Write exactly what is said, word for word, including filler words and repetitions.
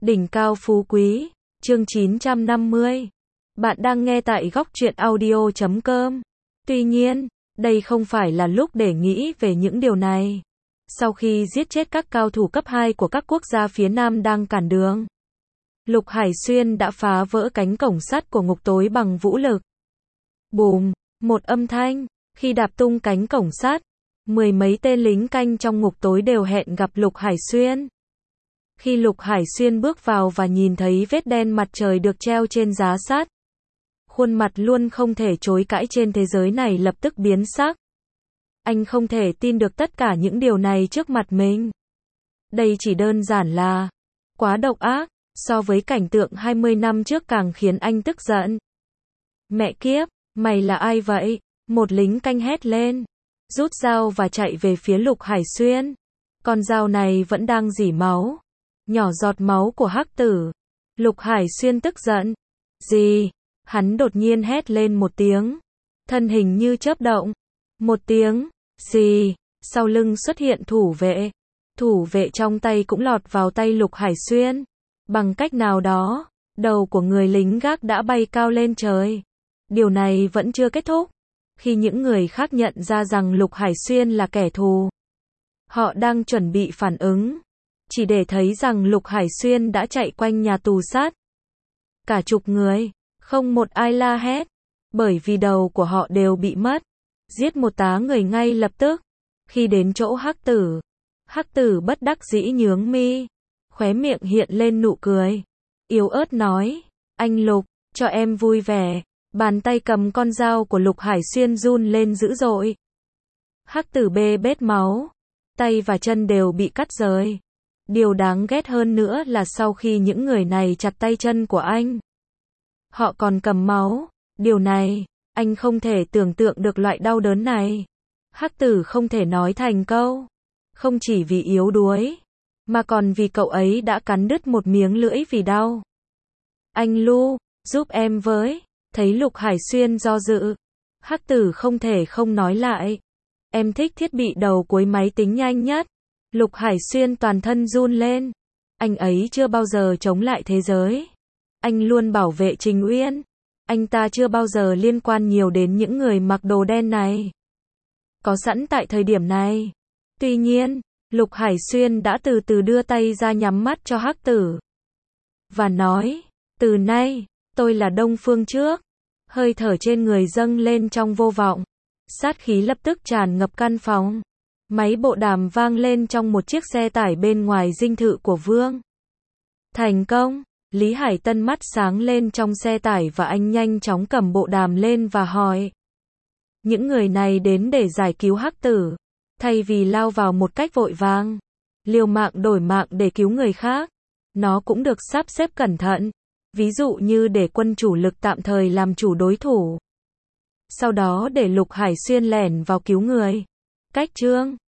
Đỉnh cao phú quý, chương chín trăm năm mươi. Bạn đang nghe tại góc truyện audio chấm com. Tuy nhiên, đây không phải là lúc để nghĩ về những điều này. Sau khi giết chết các cao thủ cấp hai của các quốc gia phía Nam đang cản đường, Lục Hải Xuyên đã phá vỡ cánh cổng sắt của ngục tối bằng vũ lực. Bùm, một âm thanh, khi đạp tung cánh cổng sắt, mười mấy tên lính canh trong ngục tối đều hẹn gặp Lục Hải Xuyên. Khi Lục Hải Xuyên bước vào và nhìn thấy vết đen mặt trời được treo trên giá sắt, khuôn mặt luôn không thể chối cãi trên thế giới này lập tức biến sắc. Anh không thể tin được tất cả những điều này trước mặt mình. Đây chỉ đơn giản là quá độc ác, so với cảnh tượng hai mươi năm trước càng khiến anh tức giận. Mẹ kiếp, mày là ai vậy? Một lính canh hét lên, rút dao và chạy về phía Lục Hải Xuyên. Con dao này vẫn đang rỉ máu, nhỏ giọt máu của hắc tử. Lục Hải Xuyên tức giận. Gì? Hắn đột nhiên hét lên một tiếng, thân hình như chớp động. Một tiếng, gì? Sau lưng xuất hiện thủ vệ. Thủ vệ trong tay cũng lọt vào tay Lục Hải Xuyên. Bằng cách nào đó, đầu của người lính gác đã bay cao lên trời. Điều này vẫn chưa kết thúc. Khi những người khác nhận ra rằng Lục Hải Xuyên là kẻ thù, họ đang chuẩn bị phản ứng, chỉ để thấy rằng Lục Hải Xuyên đã chạy quanh nhà tù sát. Cả chục người, không một ai la hét, bởi vì đầu của họ đều bị mất. Giết một tá người ngay lập tức. Khi đến chỗ hắc tử, hắc tử bất đắc dĩ nhướng mi, khóe miệng hiện lên nụ cười, yếu ớt nói, anh Lục, cho em vui vẻ. Bàn tay cầm con dao của Lục Hải Xuyên run lên dữ dội. Hắc tử bê bết máu, tay và chân đều bị cắt rời. Điều đáng ghét hơn nữa là sau khi những người này chặt tay chân của anh, họ còn cầm máu. Điều này, anh không thể tưởng tượng được loại đau đớn này. Hắc tử không thể nói thành câu, không chỉ vì yếu đuối, mà còn vì cậu ấy đã cắn đứt một miếng lưỡi vì đau. Anh Lu, giúp em với. Thấy Lục Hải Xuyên do dự, hắc tử không thể không nói lại. Em thích thiết bị đầu cuối máy tính nhanh nhất. Lục Hải Xuyên toàn thân run lên. Anh ấy chưa bao giờ chống lại thế giới. Anh luôn bảo vệ Trình Uyên. Anh ta chưa bao giờ liên quan nhiều đến những người mặc đồ đen này, có sẵn tại thời điểm này. Tuy nhiên, Lục Hải Xuyên đã từ từ đưa tay ra nhắm mắt cho hắc tử và nói, từ nay, tôi là Đông Phương Trước. Hơi thở trên người dâng lên trong vô vọng. Sát khí lập tức tràn ngập căn phòng. Máy bộ đàm vang lên trong một chiếc xe tải bên ngoài dinh thự của Vương. Thành công. Lý Hải Tân mắt sáng lên trong xe tải và anh nhanh chóng cầm bộ đàm lên và hỏi. Những người này đến để giải cứu hắc tử. Thay vì lao vào một cách vội vàng, liều mạng đổi mạng để cứu người khác, nó cũng được sắp xếp cẩn thận. Ví dụ như để quân chủ lực tạm thời làm chủ đối thủ, sau đó để Lục Hải Xuyên lẻn vào cứu người. Cách chương